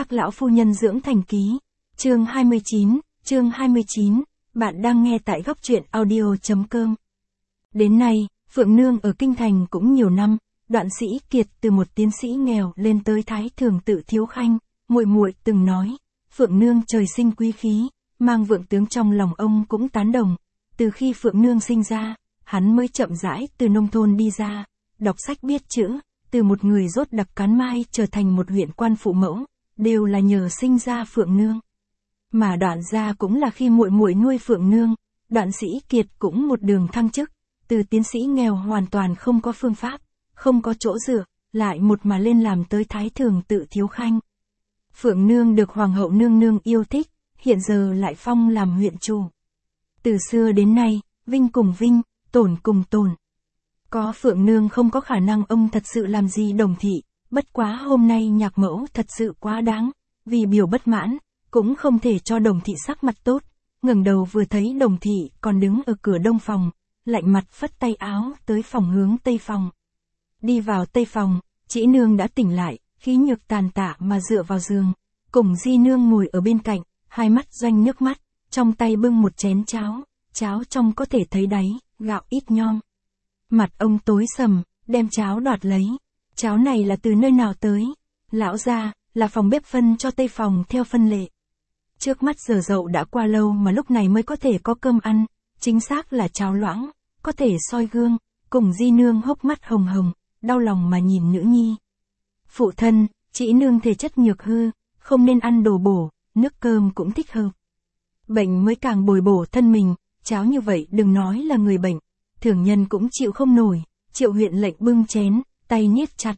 Các lão phu nhân dưỡng thành ký. Chương 29, bạn đang nghe tại góc truyện audio.com. Đến nay, Phượng Nương ở Kinh Thành cũng nhiều năm, Đoạn Sĩ Kiệt từ một tiến sĩ nghèo lên tới Thái Thường Tự Thiếu Khanh, muội muội từng nói, Phượng Nương trời sinh quý khí, mang vượng tướng trong lòng ông cũng tán đồng. Từ khi Phượng Nương sinh ra, hắn mới chậm rãi từ nông thôn đi ra, đọc sách biết chữ, từ một người rốt đặc cán mai trở thành một huyện quan phụ mẫu, đều là nhờ sinh ra Phượng Nương. Mà Đoạn gia cũng là khi muội muội nuôi Phượng Nương, Đoạn Sĩ Kiệt cũng một đường thăng chức, từ tiến sĩ nghèo hoàn toàn không có phương pháp, không có chỗ dựa, lại một mà lên làm tới Thái Thường Tự Thiếu Khanh. Phượng Nương được Hoàng hậu nương nương yêu thích, hiện giờ lại phong làm huyện chủ. Từ xưa đến nay, vinh cùng vinh, tổn cùng tổn. Có Phượng Nương không có khả năng ông thật sự làm gì Đồng thị, bất quá hôm nay nhạc mẫu thật sự quá đáng, vì biểu bất mãn, cũng không thể cho Đồng thị sắc mặt tốt, ngẩng đầu vừa thấy Đồng thị còn đứng ở cửa đông phòng, lạnh mặt phất tay áo tới phòng hướng tây phòng. Đi vào tây phòng, Trĩ Nương đã tỉnh lại, khí nhược tàn tạ mà dựa vào giường, cùng Di Nương ngồi ở bên cạnh, hai mắt doanh nước mắt, trong tay bưng một chén cháo, cháo trong có thể thấy đáy, gạo ít nhom. Mặt ông tối sầm, đem cháo đoạt lấy. Cháo này là từ nơi nào tới? Lão gia, là phòng bếp phân cho tây phòng theo phân lệ. Trước mắt giờ dậu đã qua lâu mà lúc này mới có thể có cơm ăn, chính xác là cháo loãng, có thể soi gương, cùng Di Nương hốc mắt hồng hồng, đau lòng mà nhìn nữ nhi. Phụ thân, Trĩ Nương thể chất nhược hư, không nên ăn đồ bổ, nước cơm cũng thích hợp. Bệnh mới càng bồi bổ thân mình, cháo như vậy đừng nói là người bệnh, thường nhân cũng chịu không nổi. Triệu huyện lệnh bưng chén, tay niết chặt.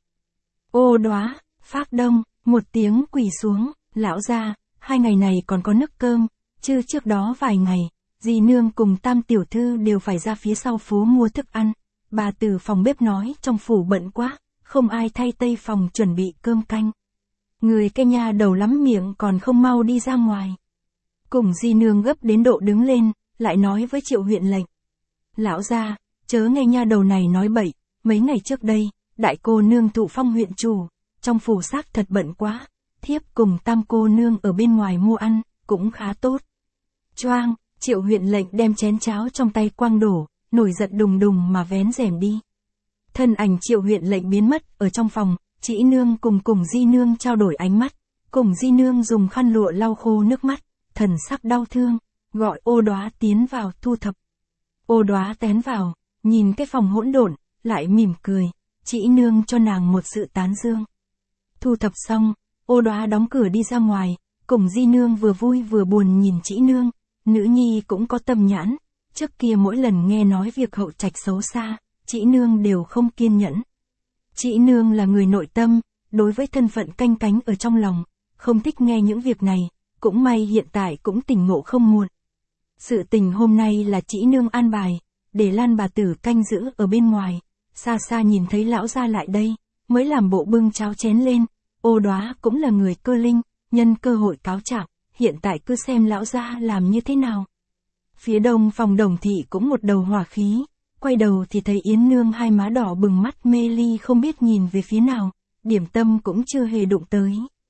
Ô Đóa, Phác Đông, một tiếng quỳ xuống, lão gia, 2 ngày này còn có nước cơm, chứ trước đó vài ngày, Di Nương cùng Tam tiểu thư đều phải ra phía sau phố mua thức ăn. Bà từ phòng bếp nói trong phủ bận quá, không ai thay tây phòng chuẩn bị cơm canh. Người cái nha đầu lắm miệng còn không mau đi ra ngoài. Cùng Di Nương gấp đến độ đứng lên, lại nói với Triệu huyện lệnh. Lão gia, chớ nghe nha đầu này nói bậy, mấy ngày trước đây, đại cô nương thụ phong huyện chủ, trong phủ xác thật bận quá, thiếp cùng Tam cô nương ở bên ngoài mua ăn, cũng khá tốt. Choang, Triệu huyện lệnh đem chén cháo trong tay quăng đổ, nổi giận đùng đùng mà vén rèm đi. Thân ảnh Triệu huyện lệnh biến mất ở trong phòng, Trĩ Nương cùng Di Nương trao đổi ánh mắt, cùng Di Nương dùng khăn lụa lau khô nước mắt, thần sắc đau thương, gọi Ô Đóa tiến vào thu thập. Ô Đóa tén vào, nhìn cái phòng hỗn độn, lại mỉm cười, Trĩ Nương cho nàng một sự tán dương. Thu thập xong, Ô Đóa đóng cửa đi ra ngoài, cùng Di Nương vừa vui vừa buồn nhìn Trĩ Nương, nữ nhi cũng có tâm nhãn, trước kia mỗi lần nghe nói việc hậu trạch xấu xa, Trĩ Nương đều không kiên nhẫn. Trĩ Nương là người nội tâm, đối với thân phận canh cánh ở trong lòng, không thích nghe những việc này, cũng may hiện tại cũng tỉnh ngộ không muộn. Sự tình hôm nay là Trĩ Nương an bài, để Lan bà tử canh giữ ở bên ngoài, xa xa nhìn thấy lão gia lại đây, mới làm bộ bưng cháo chén lên. Ô Đóa cũng là người cơ linh, nhân cơ hội cáo trạng, hiện tại cứ xem lão gia làm như thế nào. Phía đông phòng Đồng thị cũng một đầu hỏa khí, quay đầu thì thấy Yến Nương hai má đỏ bừng mắt mê ly không biết nhìn về phía nào, điểm tâm cũng chưa hề đụng tới.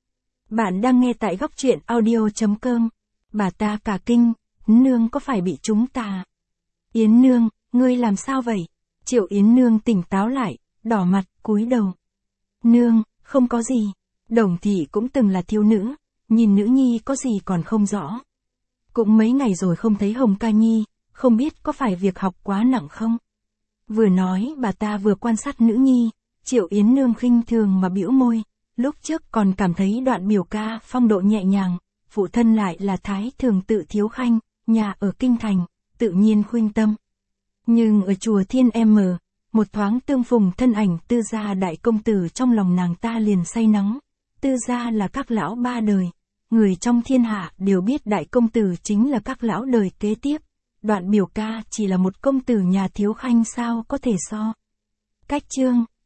Bạn đang nghe tại góc truyện audio.com. Bà ta cả kinh, Nương có phải bị trúng tà? Yến Nương, ngươi làm sao vậy? Triệu Yến Nương tỉnh táo lại, đỏ mặt, cúi đầu. Nương, không có gì. Đồng thị cũng từng là thiếu nữ, nhìn nữ nhi có gì còn không rõ. Cũng mấy ngày rồi không thấy Hồng Ca Nhi, không biết có phải việc học quá nặng không? Vừa nói bà ta vừa quan sát nữ nhi, Triệu Yến Nương khinh thường mà bĩu môi, lúc trước còn cảm thấy Đoạn biểu ca phong độ nhẹ nhàng, phụ thân lại là Thái Thường Tự Thiếu Khanh, nhà ở Kinh Thành, tự nhiên khuynh tâm. Nhưng ở chùa Thiên M, một thoáng tương phùng thân ảnh Tư gia đại công tử trong lòng nàng ta liền say nắng. Tư gia là các lão 3 đời, người trong thiên hạ đều biết đại công tử chính là các lão đời kế tiếp. Đoạn biểu ca chỉ là một công tử nhà Thiếu Khanh sao có thể so. Cách chương